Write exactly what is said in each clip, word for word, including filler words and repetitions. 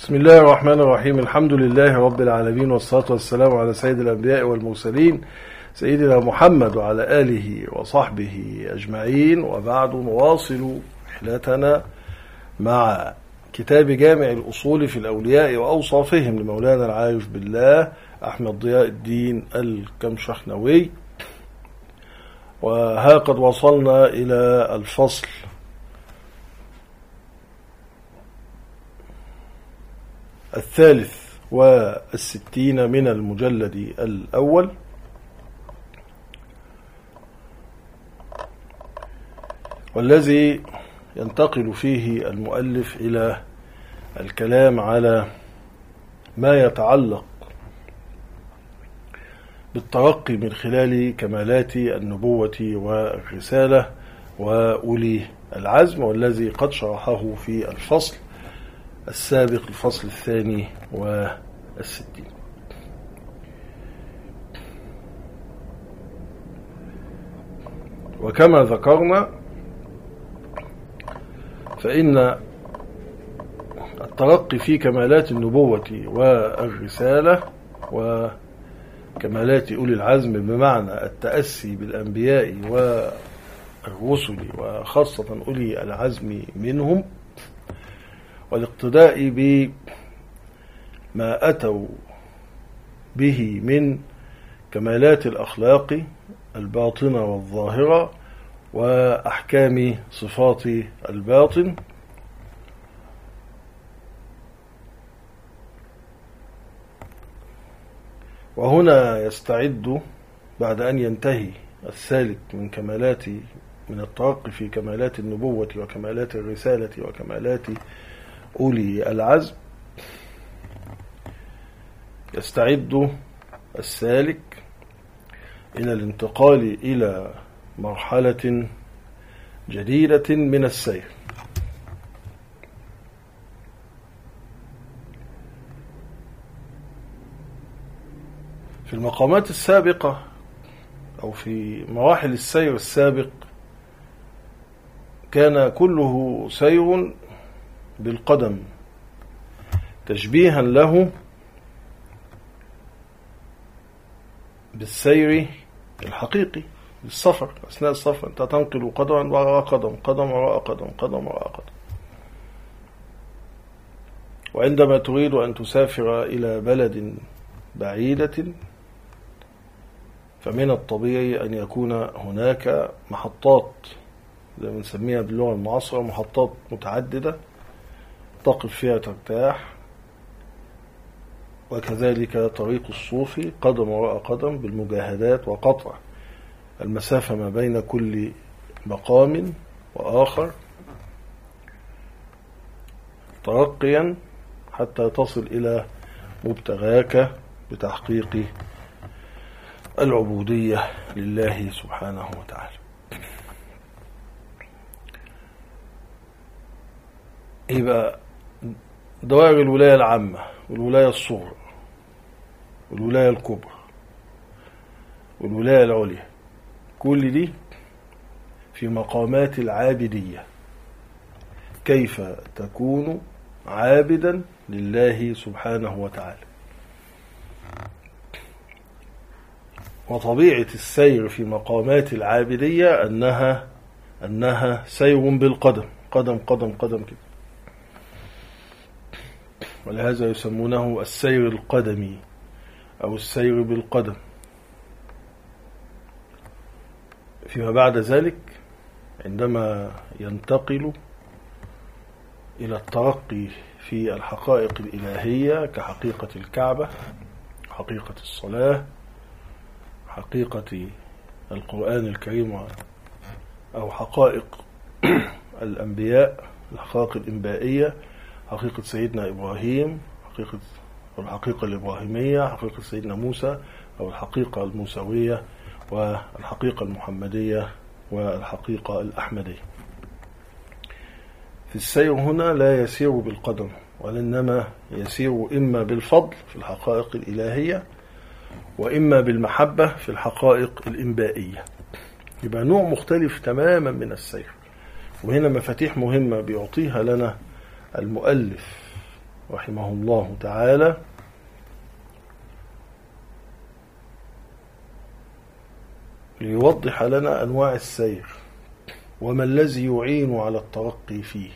بسم الله الرحمن الرحيم. الحمد لله رب العالمين، والصلاة والسلام على سيد الأنبياء والمرسلين سيدنا محمد وعلى آله وصحبه أجمعين، وبعد نواصل رحلتنا مع كتاب جامع الأصول في الأولياء وأوصافهم لمولانا العارف بالله أحمد ضياء الدين الكمشخنوي. وها قد وصلنا إلى الفصل الثالث والستين من المجلد الأول، والذي ينتقل فيه المؤلف إلى الكلام على ما يتعلق بالترقي من خلال كمالات النبوة والرسالة وأولي العزم، والذي قد شرحه في الفصل السابق، الفصل الثاني والستين. وكما ذكرنا فإن الترقي في كمالات النبوة والرسالة وكمالات أولي العزم بمعنى التأسي بالأنبياء والرسل وخاصة أولي العزم منهم، والاقتداء بما أتوا به من كمالات الأخلاق الباطنة والظاهرة وأحكام صفات الباطن، وهنا يستعد بعد أن ينتهي السالك من كمالات من الترقي في كمالات النبوة وكمالات الرسالة وكمالات أولي العزم، يستعد السالك إلى الانتقال إلى مرحلة جديدة من السير. في المقامات السابقة أو في مراحل السير السابق كان كله سير بالقدم تشبيها له بالسير الحقيقي بالسفر. أثناء السفر أنت تنقل قدما وراء قدم، قدم وراء قدم، قدم وراء قدم. وعندما تريد أن تسافر إلى بلد بعيدة فمن الطبيعي أن يكون هناك محطات زي ما نسميها باللغة المعاصرة محطات متعددة تقف فيها ترتاح، وكذلك طريق الصوفي قدم وراء قدم بالمجاهدات وقطع المسافة ما بين كل مقام وآخر ترقيا حتى تصل إلى مبتغاك بتحقيق العبودية لله سبحانه وتعالى. يبقى دوائر الولاية العامة والولاية الصغرى والولاية الكبرى والولاية العليا كل دي في مقامات العابدية، كيف تكون عابدا لله سبحانه وتعالى. وطبيعة السير في مقامات العابدية أنها أنها سير بالقدم، قدم قدم قدم كده، ولهذا يسمونه السير القدمي أو السير بالقدم. فيما بعد ذلك عندما ينتقل إلى الترقي في الحقائق الإلهية كحقيقة الكعبة، حقيقة الصلاة، حقيقة القرآن الكريم، أو حقائق الأنبياء، الحقائق الإنبائية، حقيقة سيدنا إبراهيم، حقيقة الحقيقة الإبراهيمية، حقيقة سيدنا موسى أو الحقيقة الموسوية، والحقيقة المحمدية، والحقيقة الأحمدية. في السير هنا لا يسير بالقدم، وإنما يسير إما بالفضل في الحقائق الإلهية وإما بالمحبة في الحقائق الإنبائية. يبقى نوع مختلف تماما من السير. وهنا مفاتيح مهمة بيعطيها لنا المؤلف رحمه الله تعالى ليوضح لنا أنواع السير وما الذي يعين على الترقي فيه.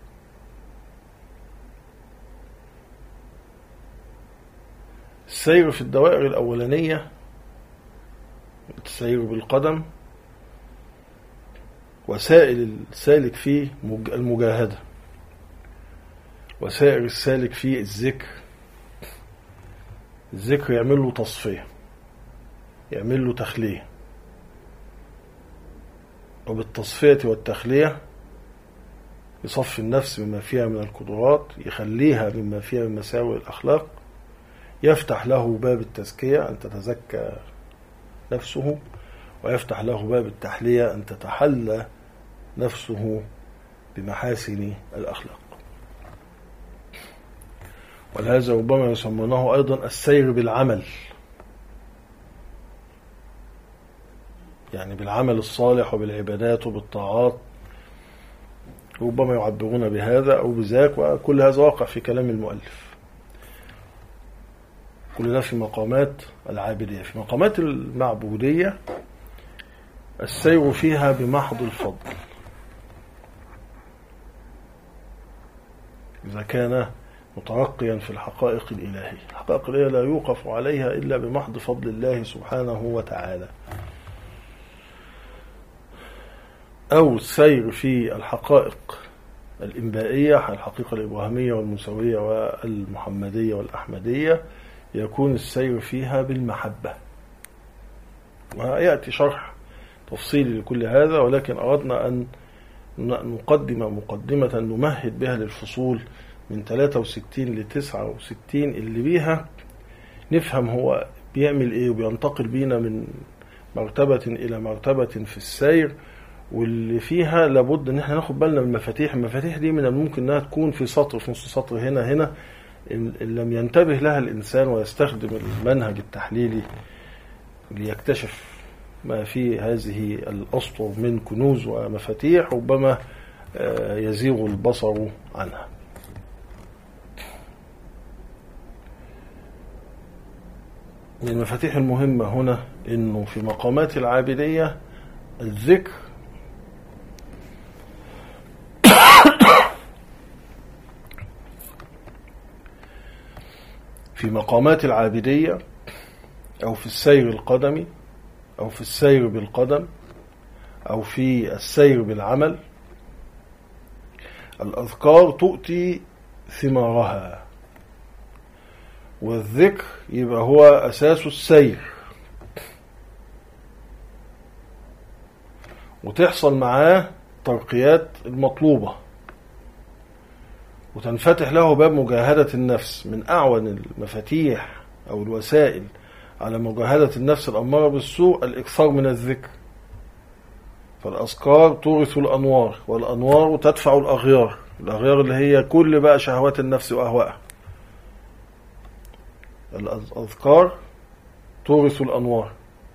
السير في الدوائر الأولانية السير بالقدم، وسائل السالك فيه المجاهدة، وسائر السالك فيه الذكر. الذكر يعمل له تصفية، يعمل له تخلية، وبالتصفية والتخلية يصفي النفس مما فيها من القدرات، يخليها مما فيها من مساوئ الأخلاق، يفتح له باب التزكية أن تتزكى نفسه، ويفتح له باب التحلية أن تتحلى نفسه بمحاسن الأخلاق. ولهذا ربما يسمونه أيضا السير بالعمل، يعني بالعمل الصالح وبالعبادات وبالطاعات، ربما يعبرون بهذا أو بذاك، وكل هذا واقع في كلام المؤلف. كل ده في مقامات العابدية. في مقامات المعبودية السير فيها بمحض الفضل، إذا كان مترقيا في الحقائق الإلهية. الحقائق الإلهية لا يوقف عليها إلا بمحض فضل الله سبحانه وتعالى. أو السير في الحقائق الإنبائية، الحقيقة الإبراهيمية والموسوية والمحمدية والأحمدية، يكون السير فيها بالمحبة. ويأتي شرح تفصيلي لكل هذا، ولكن أردنا أن نقدم مقدمة نمهد بها للفصول من ثلاثة وستين ل تسعة وستين اللي بيها نفهم هو بيعمل إيه، وبينتقل بينا من مرتبة إلى مرتبة في السير، واللي فيها لابد ان احنا ناخد بالنا من المفاتيح. المفاتيح دي من الممكن انها تكون في سطر، في نص سطر، هنا هنا إن لم ينتبه لها الإنسان ويستخدم المنهج التحليلي ليكتشف ما في هذه الأسطر من كنوز ومفاتيح، ربما يزيغ البصر عنها. من المفاتيح المهمة هنا إنه في مقامات العابدية الذكر في مقامات العابدية أو في السير القدمي أو في السير بالقدم أو في السير بالعمل، الأذكار تؤتي ثمارها، والذكر يبقى هو أساس السير، وتحصل معاه ترقيات المطلوبة، وتنفتح له باب مجاهدة النفس. من أعون المفاتيح أو الوسائل على مجاهدة النفس الأمارة بالسوء الإكثار من الذكر. فالأذكار تورث الأنوار، والأنوار تدفع الأغيار، الأغيار اللي هي كل بقى شهوات النفس وأهوائها. الأذكار تورث الأنوار،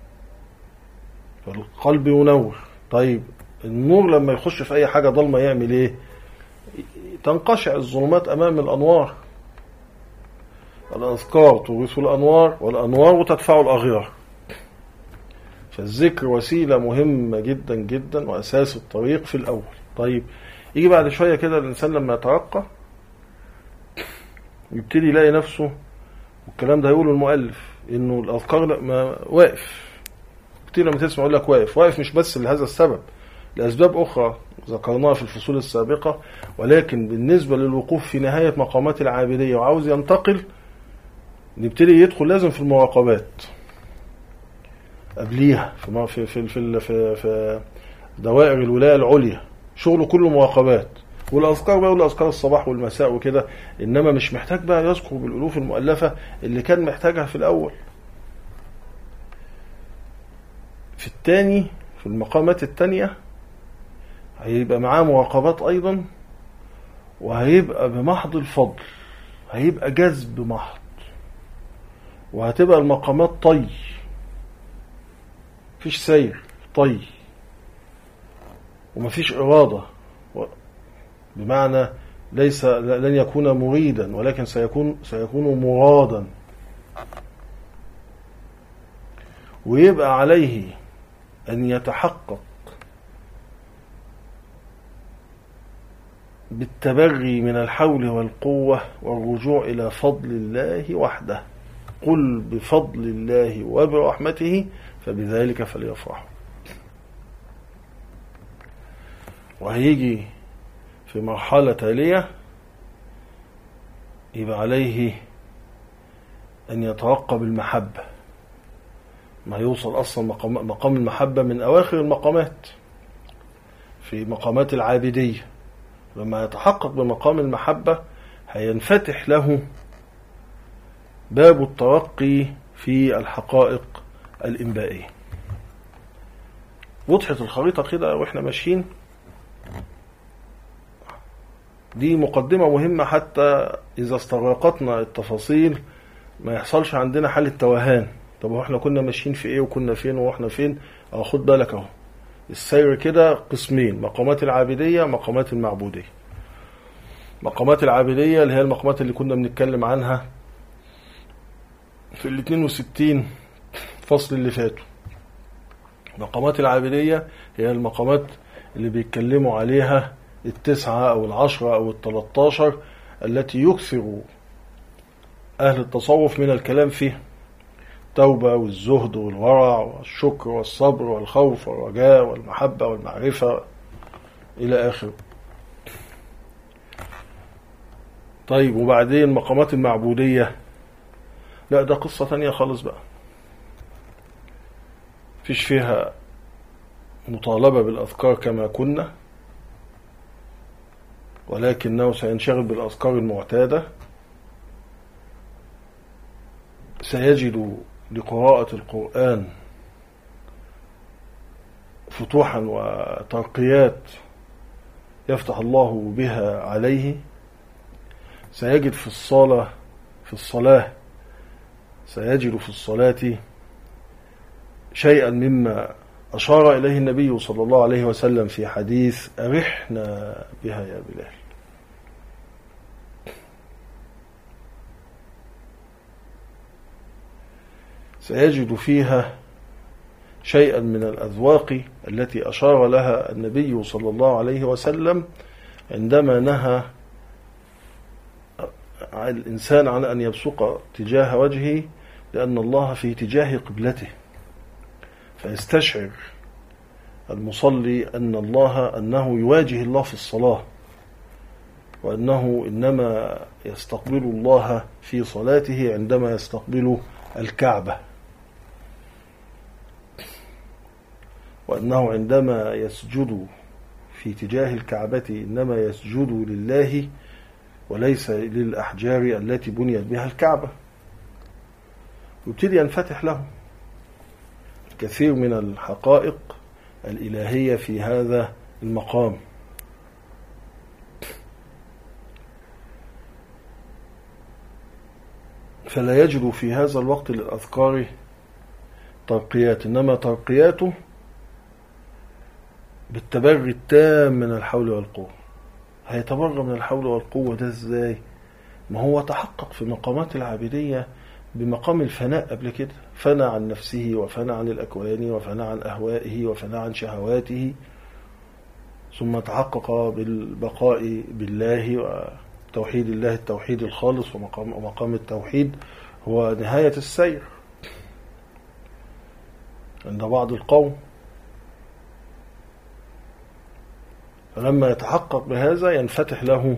فالقلب ينور. طيب النور لما يخش في أي حاجة ضلمة يعمل إيه؟ تنقشع الظلمات أمام الأنوار. الأذكار تورث الأنوار، والأنوار تدفع الأغيار. فالذكر وسيلة مهمة جدا جدا وأساس الطريق في الأول. طيب يجي بعد شوية كده الإنسان لما يترقى يبتدي يلاقي نفسه، والكلام ده هيقوله المؤلف، إنه الأذكار ما واقف. كتير لما تسمع يقول لك واقف واقف، مش بس لهذا السبب، لأسباب أخرى ذكرناها في الفصول السابقة، ولكن بالنسبة للوقوف في نهاية مقامات العابدية وعاوز ينتقل، نبتدي يدخل لازم في المراقبات قبليها، في في في في, في, في دوائر الولاية العليا شغله كله مراقبات. والأذكار بقى يقول أذكار الصباح والمساء وكده، إنما مش محتاج بقى يذكر بالألوف المؤلفة اللي كان محتاجها في الأول. في الثاني، في المقامات الثانية هيبقى معاه مراقبات أيضا، وهيبقى بمحض الفضل، هيبقى جذب محض، وهتبقى المقامات طي، مفيش سير، طي، ومفيش إرادة، بمعنى ليس لن يكون مريدا، ولكن سيكون سيكون مرادا. ويبقى عليه أن يتحقق بالتبري من الحول والقوة والرجوع إلى فضل الله وحده. قل بفضل الله وبرحمته فبذلك فليفرحوا. وهيجي في مرحلة تالية يبقى عليه أن يترقب المحبة، ما يوصل أصلا مقام, مقام المحبة من أواخر المقامات في مقامات العابدية. لما يتحقق بمقام المحبة هينفتح له باب الترقي في الحقائق الإنبائية. وضحت الخريطة كده وإحنا ماشيين. دي مقدمة مهمة حتى إذا استغرقتنا التفاصيل ما يحصلش عندنا حالة توهان. طب احنا كنا ماشيين في ايه وكنا فين واحنا فين؟ اه خد بالك اهو السير كده قسمين: مقامات العابدية، مقامات المعبودية. مقامات العابدية اللي هي المقامات اللي كنا بنتكلم عنها في ال اثنين وستين فصل اللي فاتوا. مقامات العابدية هي المقامات اللي بيتكلموا عليها التسعة أو العشرة أو التلتاشر التي يكثر أهل التصوف من الكلام فيها: التوبة والزهد والورع والشكر والصبر والخوف والرجاء والمحبة والمعرفة إلى آخره. طيب وبعدين مقامات المعبودية؟ لا، ده قصة تانية خالص بقى. فيش فيها مطالبة بالأذكار كما كنا، ولكنه سينشغل بالأذكار المعتادة. سيجد لقراءة القرآن فتوحا وترقيات يفتح الله بها عليه. سيجد في الصلاة في الصلاة سيجد في الصلاة شيئا مما أشار إليه النبي صلى الله عليه وسلم في حديث: أرحنا بها يا بلال. سيجد فيها شيئا من الأذواق التي أشار لها النبي صلى الله عليه وسلم عندما نهى الإنسان عن أن يبصق تجاه وجهه، لأن الله في تجاه قبلته، فيستشعر المصلي أن الله أنه يواجه الله في الصلاة، وأنه إنما يستقبل الله في صلاته عندما يستقبل الكعبة، وأنه عندما يسجد في تجاه الكعبة إنما يسجد لله وليس للأحجار التي بنيت بها الكعبة. يبتدي ينفتح له كثير من الحقائق الإلهية في هذا المقام. فلا يجد في هذا الوقت للأذكار ترقيات، إنما ترقياته بالتبري التام من الحول والقوة. هيتبرى من الحول والقوة ده ازاي؟ ما هو تحقق في مقامات العابدية بمقام الفناء قبل كده، فنى عن نفسه وفنى عن الأكوان وفنى عن أهوائه وفنى عن شهواته، ثم تحقق بالبقاء بالله وتوحيد الله التوحيد الخالص. ومقام, ومقام التوحيد هو نهاية السير عند بعض القوم. فلما يتحقق بهذا ينفتح له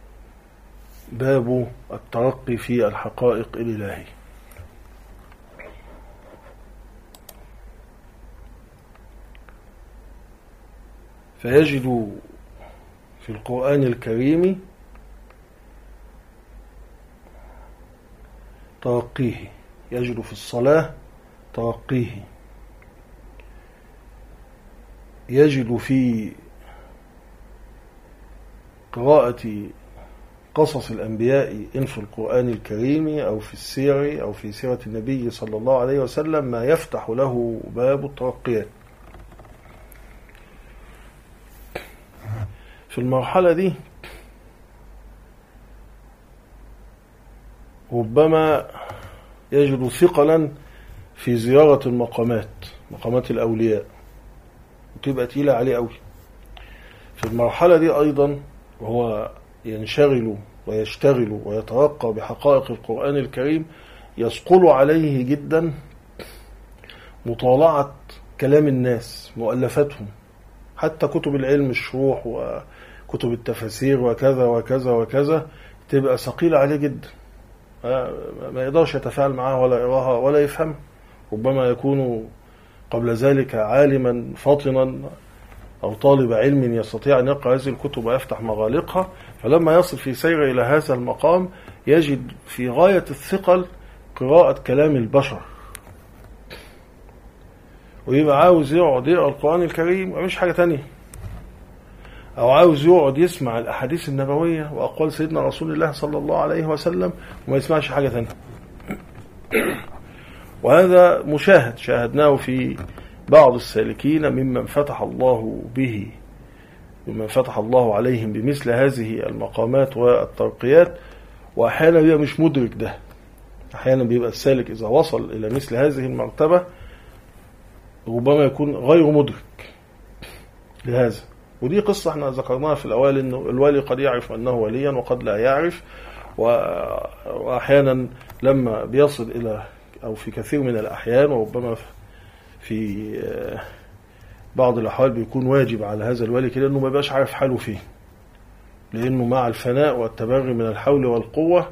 باب الترقي في الحقائق الإلهية. فيجد في القرآن الكريم ترقيه، يجد في الصلاة ترقيه، يجد في قراءة قصص الأنبياء إن في القرآن الكريم أو في السير أو في سيرة النبي صلى الله عليه وسلم ما يفتح له باب الترقيات. في المرحلة دي ربما يجد ثقلا في زيارة المقامات، مقامات الأولياء، وتبقى تقيلة عليه قوي. في المرحلة دي أيضا وهو ينشغل ويشتغل ويترقى بحقائق القرآن الكريم، يثقل عليه جدا مطالعة كلام الناس، مؤلفاتهم، حتى كتب العلم، الشروح وكتب التفاسير وكذا وكذا وكذا، تبقى ثقيلة عليه جدا، ما يقدرش يتفاعل معها ولا يراها ولا يفهم. ربما يكون قبل ذلك عالما فاطنا أو طالب علم يستطيع أن يقرأ هذه الكتب ويفتح مغالقها، فلما يصل في سير إلى هذا المقام يجد في غاية الثقل قراءة كلام البشر، ويبقى عاوز يقعد يقرأ القرآن الكريم ومش حاجة تانية، أو عاوز يقعد يسمع الأحاديث النبوية وأقوال سيدنا رسول الله صلى الله عليه وسلم وما يسمعش حاجة تانية. وهذا مشاهد شاهدناه في بعض السالكين ممن فتح الله به ممن فتح الله عليهم بمثل هذه المقامات والترقيات، وأحيانا بيبقى مش مدرك ده. أحيانا بيبقى السالك إذا وصل إلى مثل هذه المرتبة ربما يكون غير مدرك لهذا. ودي قصة احنا ذكرناها في الأول، إنه الوالي قد يعرف أنه وليا وقد لا يعرف، وأحيانا لما بيصل إلى أو في كثير من الأحيان وربما في بعض الأحوال بيكون واجب على هذا الولي كده إنه ما بقاش عارف حاله فيه، لأنه مع الفناء والتبري من الحول والقوة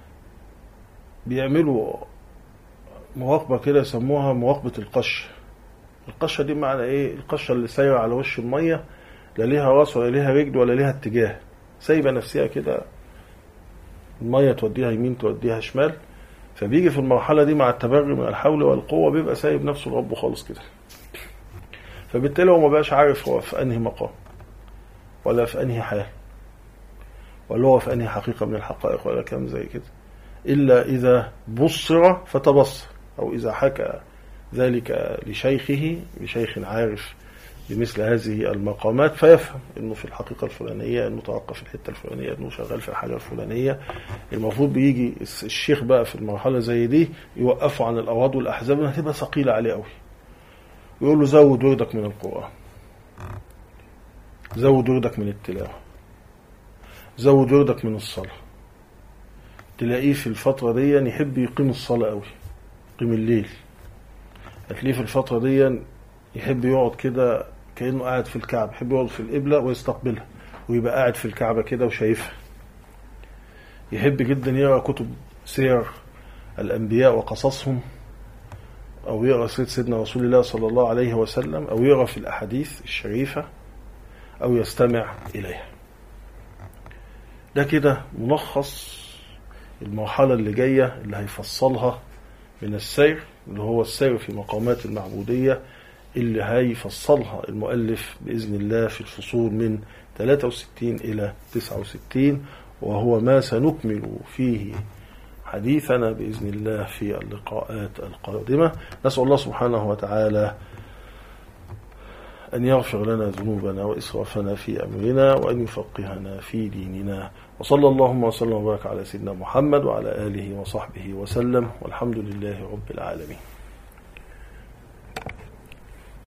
بيعملوا مراقبة كده يسموها مراقبة القش. القشة دي معنى إيه؟ القشة اللي سايرة على وش المية، لا ليها راس ولا ليها رجل ولا ليها اتجاه، سايبة نفسها كده، المية توديها يمين توديها شمال. فبيجي في المرحلة دي مع التبري من الحول والقوة بيبقى سايب نفسه لربه خالص كده، فبالتالي هو ما بقاش عارف هو في أنهي مقام ولا في أنهي حال ولا هو في أنهي حقيقة من الحقائق ولا كلام زي كده، إلا إذا بصر فتبصر، أو إذا حكى ذلك لشيخه، لشيخ عارف بمثل هذه المقامات، فيفهم إنه في الحقيقة الفلانية، إنه توقف في الحتة الفلانية، إنه شغال في الحاجة الفلانية. المفروض بيجي الشيخ بقى في المرحلة زي دي يوقفه عن الأوراض والأحزاب اللي هتبقى ثقيلة عليه قوي، ويقول له زود وردك من القرآن، زود وردك من التلاوة، زود وردك من الصلاة. تلاقيه في الفترة دي يحب يقيم الصلاة قوي، يقيم الليل. هتلاقيه في الفترة دي يحب يقعد كده كأنه قاعد في الكعبة، يحب يقعد في القبلة ويستقبلها ويبقى قاعد في الكعبة كده وشايفها. يحب جدا يقرأ كتب سير الأنبياء وقصصهم، أو يقرأ سيرة سيدنا رسول الله صلى الله عليه وسلم، أو يقرأ في الأحاديث الشريفة، أو يستمع إليها. ده كده ملخص المرحلة اللي جاية اللي هيفصلها من السير، اللي هو السير في مقامات المعبودية، اللي هيفصلها المؤلف بإذن الله في الفصول من ثلاثة وستين إلى تسعة وستين، وهو ما سنكمل فيه حديثنا بإذن الله في اللقاءات القادمة. نسأل الله سبحانه وتعالى أن يغفر لنا ذنوبنا وإسرافنا في أمرنا، وأن يفقهنا في ديننا. وصلى اللهم وسلم وبارك على سيدنا محمد وعلى آله وصحبه وسلم، والحمد لله رب العالمين.